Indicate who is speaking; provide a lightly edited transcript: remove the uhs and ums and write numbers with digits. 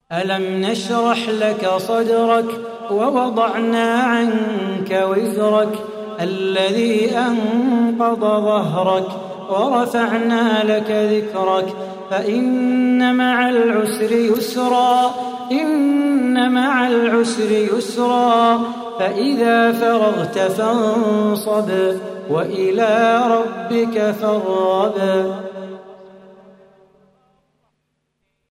Speaker 1: ألم نشرح لك صدرك ووضعنا عنك وزرك الذي أنقض ظهرك ورفعنا لك ذكرك فإن مع العسر يسرا إن مع العسر يسرا فإذا فرغت فانصب وإلى ربك فارغب.